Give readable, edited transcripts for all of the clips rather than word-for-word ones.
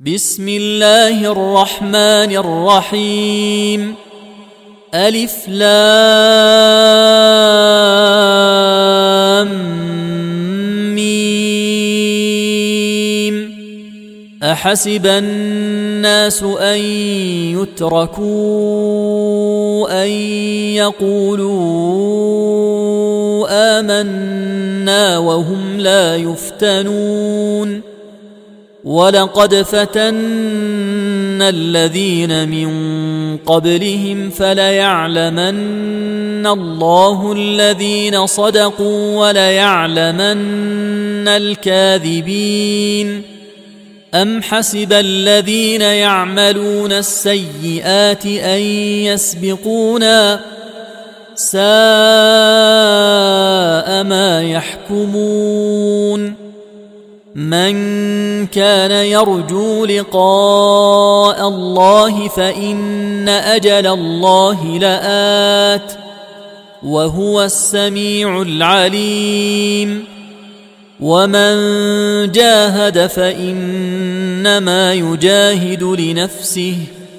بسم الله الرحمن الرحيم. ألف لام ميم. أحسب الناس أن يتركوا أن يقولوا آمنا وهم لا يفتنون. ولقد فتنا الذين من قبلهم فليعلمن الله الذين صدقوا وليعلمن الكاذبين. أم حسب الذين يعملون السيئات أن يسبقونا ساء ما يحكمون. من كان يرجو لقاء الله فإن أجل الله لآت وهو السميع العليم. ومن جاهد فإنما يجاهد لنفسه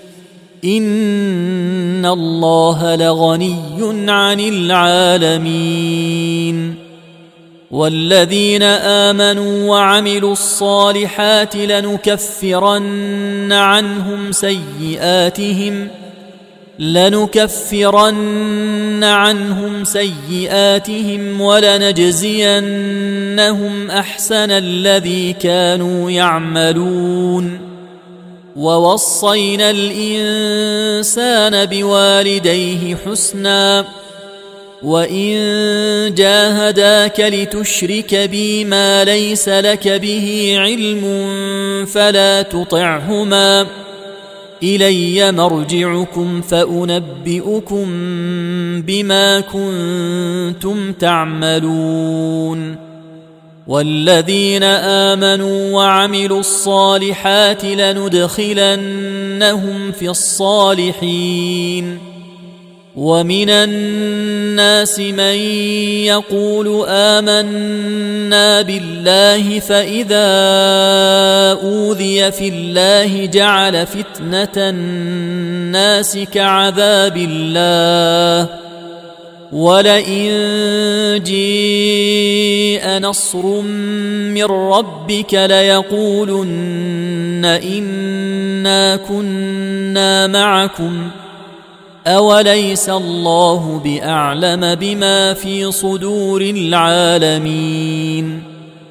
إن الله لغني عن العالمين. والذين آمنوا وعملوا الصالحات لنكفرن عنهم سيئاتهم ولنجزينهم أحسن الذي كانوا يعملون. ووصينا الإنسان بوالديه حسنا وإن جاهداك لتشرك بي ما ليس لك به علم فلا تطعهما إلي مرجعكم فأنبئكم بما كنتم تعملون. والذين آمنوا وعملوا الصالحات لندخلنهم في الصالحين. ومن الناس من يقول آمنا بالله فإذا أوذي في الله جعل فتنة الناس كعذاب الله ولئن جيء نصر من ربك ليقولن إنا كنا معكم أوليس الله بأعلم بما في صدور العالمين.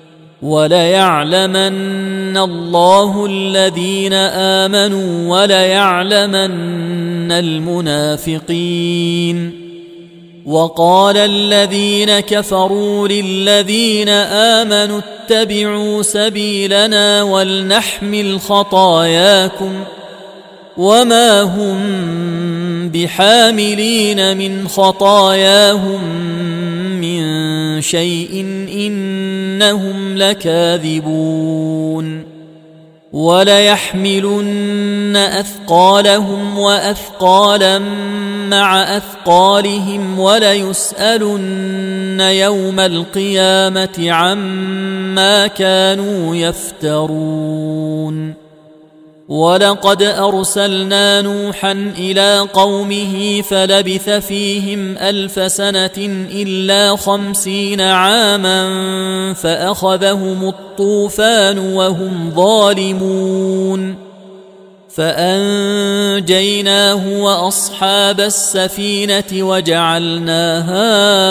وليعلمن الله الذين آمنوا وليعلمن المنافقين. وقال الذين كفروا للذين آمنوا اتبعوا سبيلنا ولنحمل خطاياكم وما هم بحاملين من خطاياهم من شيء إنهم لكاذبون. وليحملن أثقالهم وأثقالا مع أثقالهم وليسألن يوم القيامة عما كانوا يفترون. ولقد أرسلنا نوحا إلى قومه فلبث فيهم 1000 سنة إلا 50 عاما فأخذهم الطوفان وهم ظالمون فأنجيناه وأصحاب السفينة وجعلناها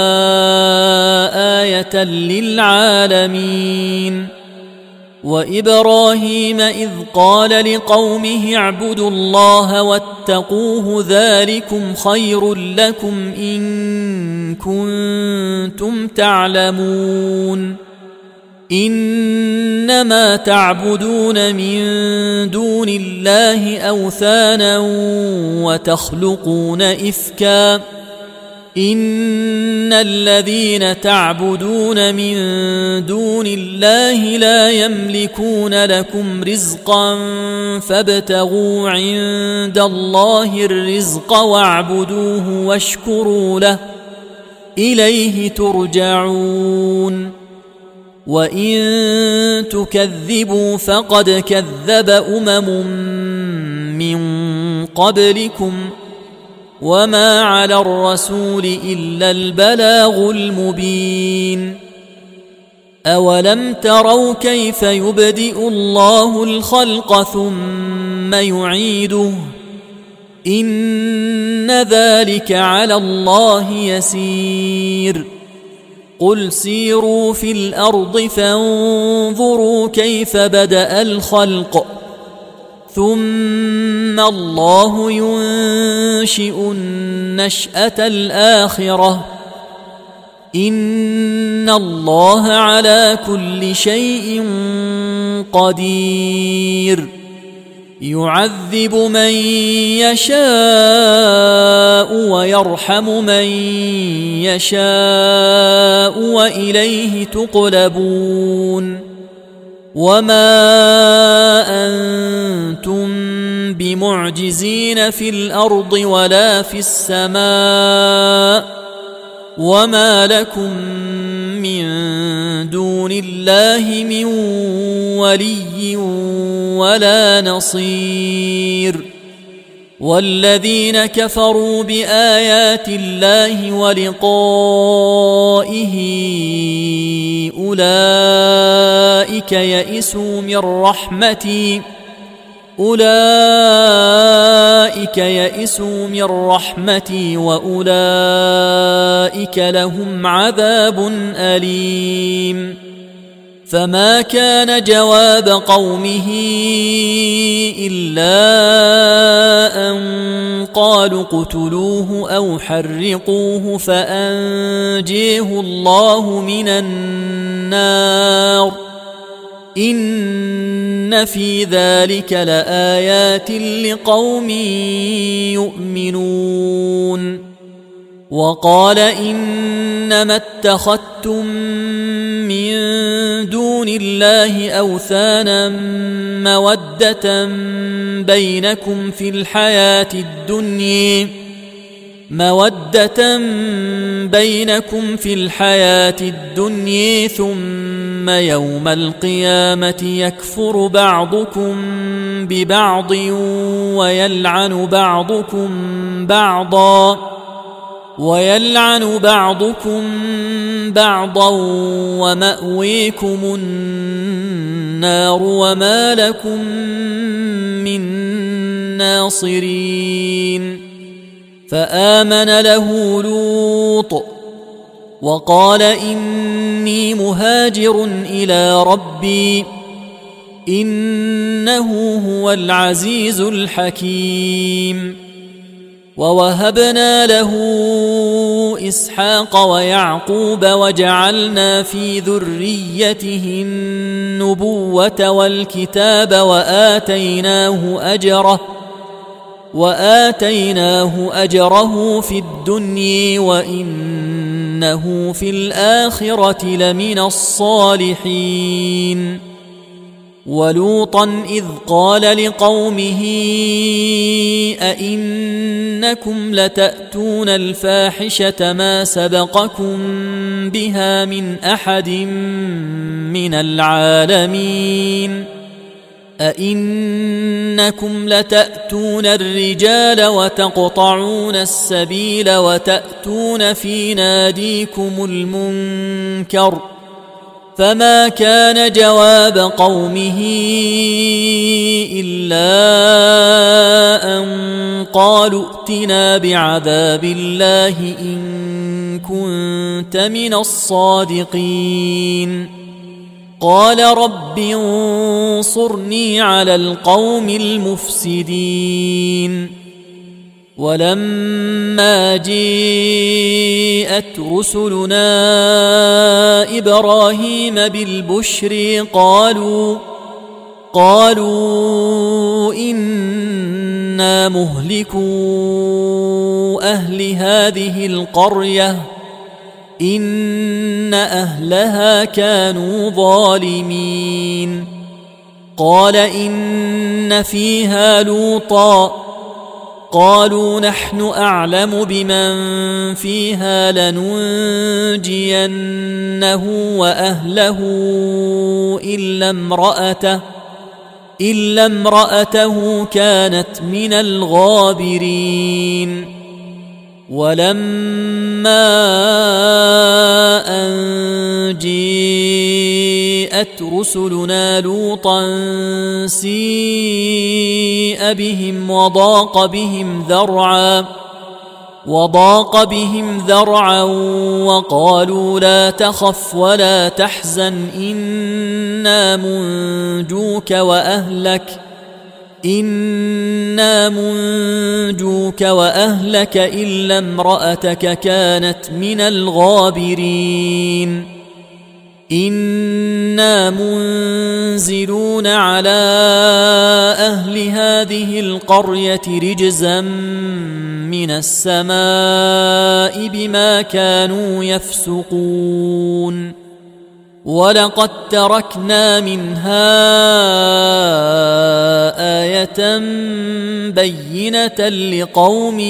آية للعالمين. وإبراهيم إذ قال لقومه اعبدوا الله واتقوه ذلكم خير لكم إن كنتم تعلمون. إنما تعبدون من دون الله أوثانا وتخلقون إفكا إن الذين تعبدون من دون الله لا يملكون لكم رزقا فابتغوا عند الله الرزق واعبدوه واشكروا له إليه ترجعون. وإن تكذبوا فقد كذب من قبلكم وما على الرسول إلا البلاغ المبين. أولم تروا كيف يبدئ الله الخلق ثم يعيده إن ذلك على الله يسير. قل سيروا في الأرض فانظروا كيف بدأ الخلق ثم الله ينشئ النشأة الآخرة إن الله على كل شيء قدير. يعذب من يشاء ويرحم من يشاء وإليه تقلبون. وما أنتم بمعجزين في الأرض ولا في السماء وما لكم من دون الله من ولي ولا نصير. والذين كفروا بآيات الله ولقائه أولئك يئسوا من رحمتي وأولئك لهم عذاب أليم. فما كان جواب قومه إلا أن قالوا اقتلوه أو حرقوه فأنجيه الله من النار إن في ذلك لآيات لقوم يؤمنون. وقال إنما اتخذتم من دون الله أوثانا مودة بينكم في الحياة الدنيا ثم يوم القيامة يكفر بعضكم ببعض ويلعن بعضكم بعضا ومأويكم النار وما لكم من ناصرين. فآمن له لوط وقال إني مهاجر إلى ربي إنه هو العزيز الحكيم. ووهبنا له إسحاق ويعقوب وجعلنا في ذريته النبوة والكتاب وآتيناه أجره في الدنيا وإنه في الآخرة لمن الصالحين. ولوطا إذ قال لقومه أئنكم لتأتون الفاحشة ما سبقكم بها من أحد من العالمين أئنكم لتأتون الرجال وتقطعون السبيل وتأتون في ناديكم المنكر. فما كان جواب قومه إلا أن قالوا ائتنا بعذاب الله إن كنت من الصادقين. قال رب انصرني على القوم المفسدين. ولما جاءت رسلنا إبراهيم بالبشر قالوا إنا مهلكو أهل هذه القرية إن أهلها كانوا ظالمين. قال إن فيها لوطا قالوا نحن أعلم بمن فيها لننجينه وأهله إلا امرأته كانت من الغابرين ولما أن جاءت رسلنا لوطا سيء بهم وضاق بهم ذرعا وقالوا لا تخف ولا تحزن إنا منجوك وأهلك إلا امرأتك كانت من الغابرين إنا منزلون على أهل هذه القرية رجزا من السماء بما كانوا يفسقون ولقد تركنا منها آية بينة لقوم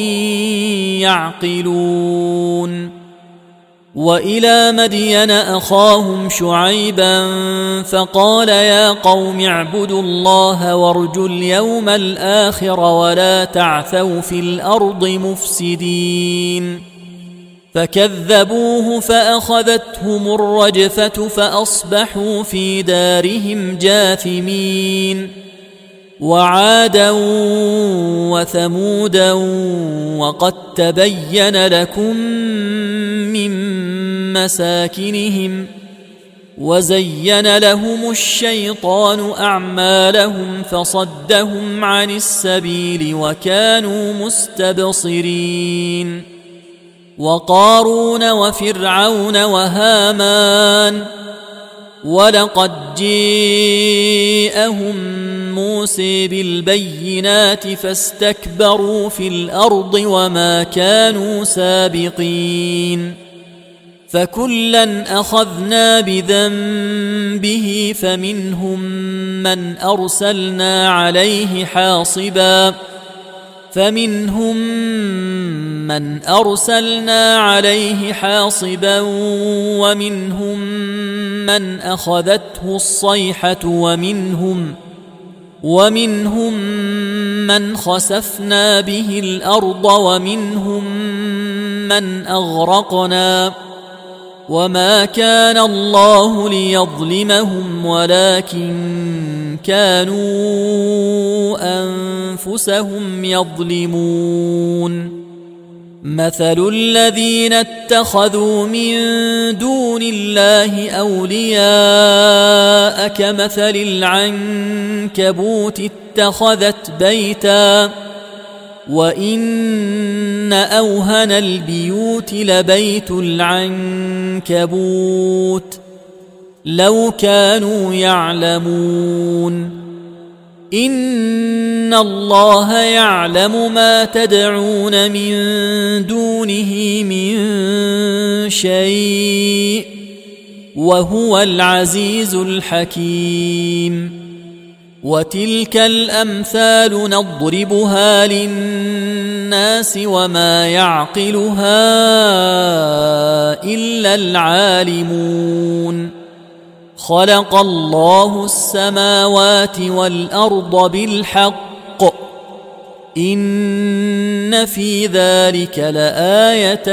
يعقلون وإلى مدين أخاهم شعيبا فقال يا قوم اعبدوا الله وارجوا اليوم الآخر ولا تعثوا في الأرض مفسدين فكذبوه فأخذتهم الرجفة فأصبحوا في دارهم جاثمين وعادا وثمودا وقد تبين لكم من مساكنهم وزين لهم الشيطان أعمالهم فصدهم عن السبيل وكانوا مستبصرين وقارون وفرعون وهامان ولقد جاءهم موسى بالبينات فاستكبروا في الأرض وما كانوا سابقين فكلا أخذنا بذنبه فمنهم من أرسلنا عليه حاصبا ومنهم من أخذته الصيحة ومنهم من خسفنا به الأرض ومنهم من أغرقنا وما كان الله ليظلمهم ولكن كانوا أنفسهم يظلمون مثل الذين اتخذوا من دون الله أولياء كمثل العنكبوت اتخذت بيتا وإن أوهن البيوت لبيت العنكبوت لو كانوا يعلمون إن الله يعلم ما تدعون من دونه من شيء وهو العزيز الحكيم وتلك الأمثال نضربها للناس وما يعقلها إلا العالمون خلق الله السماوات والأرض بالحق إن في ذلك لآية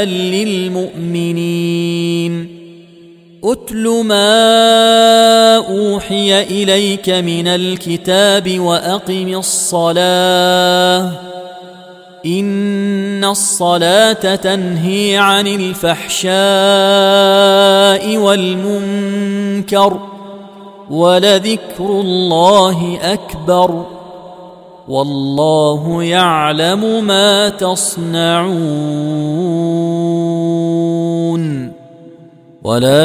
للمؤمنين أتل ما أوحي إليك من الكتاب وأقم الصلاة إن الصلاة تنهي عن الفحشاء والمنكر ولذكر الله أكبر والله يعلم ما تصنعون ولا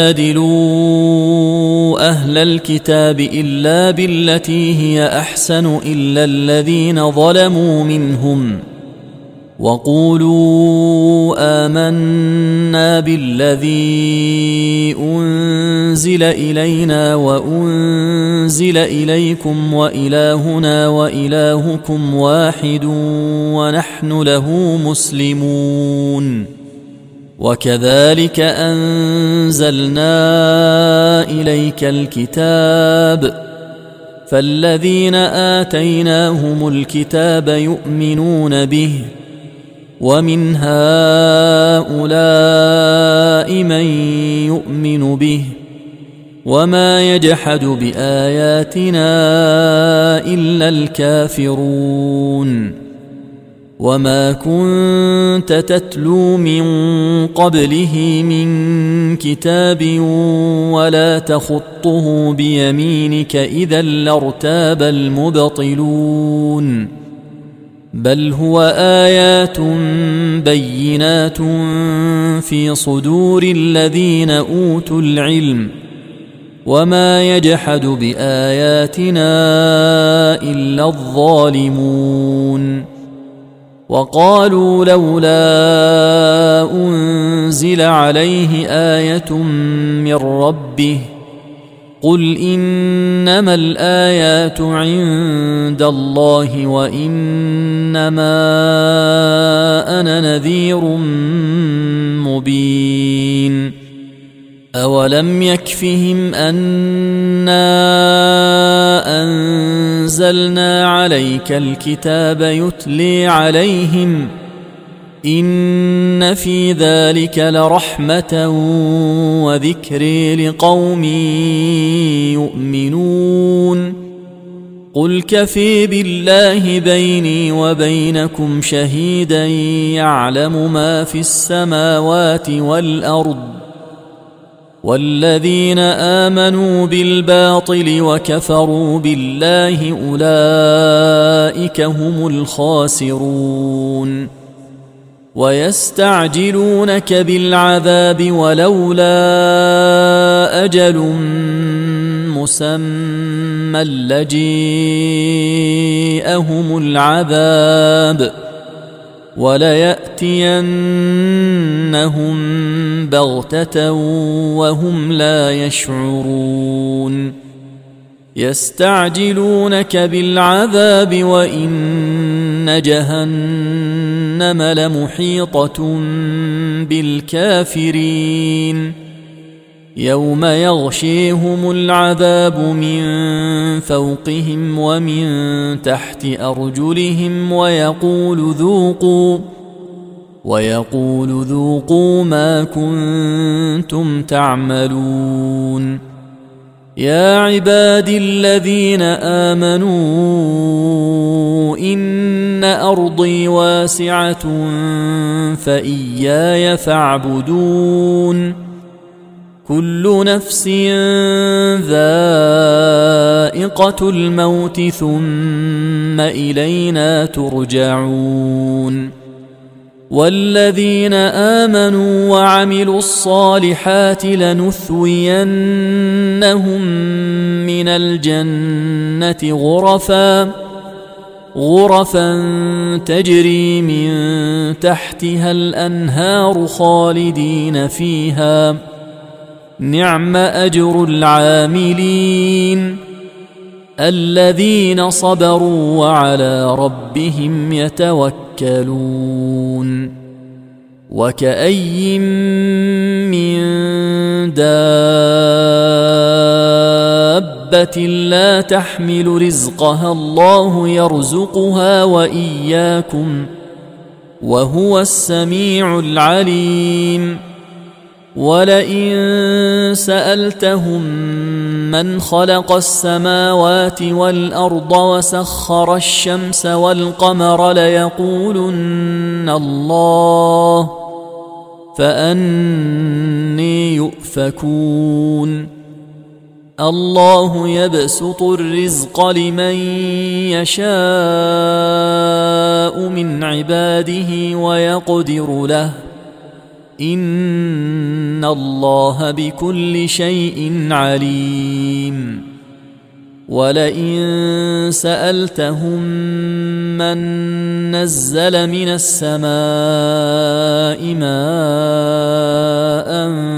تجادلوا أهل الكتاب إلا بالتي هي أحسن إلا الذين ظلموا منهم وقولوا آمنا بالذي أنزل إلينا وأنزل إليكم وإلهنا وإلهكم واحد ونحن له مسلمون وكذلك أنزلنا إليك الكتاب فالذين آتيناهم الكتاب يؤمنون به ومن هؤلاء من يؤمن به وما يجحد بآياتنا إلا الكافرون وما كنت تتلو من قبله من كتاب ولا تخطه بيمينك إذا لارتاب المبطلون بل هو آيات بينات في صدور الذين أوتوا العلم وما يجحد بآياتنا إلا الظالمون وقالوا لولا أنزل عليه آية من ربه قل إنما الآيات عند الله وإنما أنا نذير مبين أولم يكفهم أنا أنزلنا عليك الكتاب يتلي عليهم إن في ذلك لرحمة وذكر لقوم يؤمنون قل كفي بالله بيني وبينكم شهيدا يعلم ما في السماوات والأرض والذين آمنوا بالباطل وكفروا بالله أولئك هم الخاسرون ويستعجلونك بالعذاب ولولا أجل مسمى لجيءهم العذاب وليأتينهم بغتة وهم لا يشعرون يستعجلونك بالعذاب وإن جهنم لمحيطة بالكافرين يوم يغشيهم العذاب من فوقهم ومن تحت أرجلهم ويقول ذوقوا ما كنتم تعملون يا عبادي الذين آمنوا إن أرضي واسعة فإياي فاعبدون كل نفس ذائقة الموت ثم إلينا ترجعون والذين آمنوا وعملوا الصالحات لنثوينهم من الجنة غرفا تجري من تحتها الأنهار خالدين فيها نعم أجر العاملين الذين صبروا وعلى ربهم يتوكلون وكأي من دابة لا تحمل رزقها الله يرزقها وإياكم وهو السميع العليم ولئن سألتهم من خلق السماوات والأرض وسخر الشمس والقمر ليقولن الله فأني يؤفكون الله يبسط الرزق لمن يشاء من عباده ويقدر له إن الله بكل شيء عليم ولئن سألتهم من نزل من السماء ماء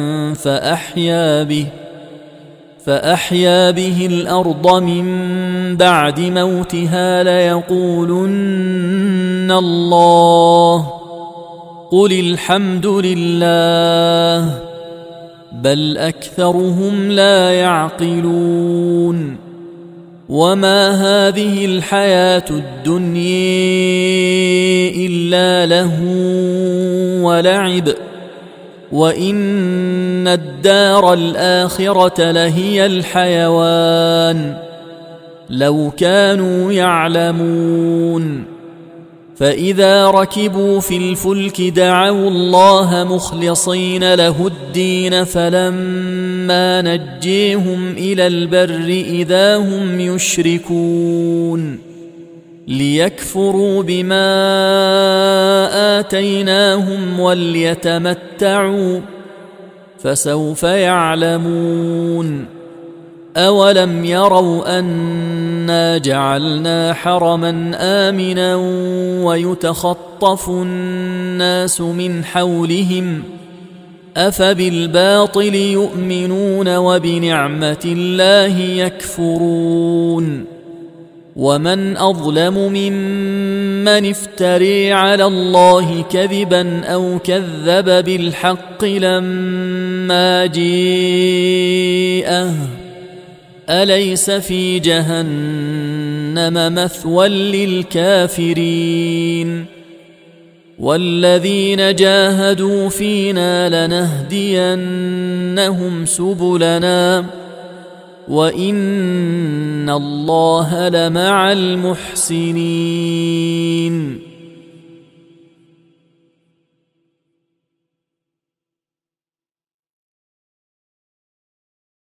فأحيا به الأرض من بعد موتها ليقولن الله، قل الحمد لله، بل أكثرهم لا يعقلون. وما هذه الحياة الدنيا إلا لهو ولعب، وإن الدار الآخرة لهي الحيوان لو كانوا يعلمون. فإذا ركبوا في الفلك دعوا الله مخلصين له الدين، فلما نجيهم إلى البر إذا هم يشركون، ليكفروا بما آتيناهم وليتمتعوا فسوف يعلمون. أولم يروا أنا جعلنا حرما آمنا ويتخطف الناس من حولهم، أفبالباطل يؤمنون وبنعمة الله يكفرون. ومن أظلم ممن افتري على الله كذبا أو كذب بالحق لما جيءه، أليس في جهنم مثوى للكافرين؟ والذين جاهدوا فينا لنهدينهم سبلنا وإن الله لمع المحسنين.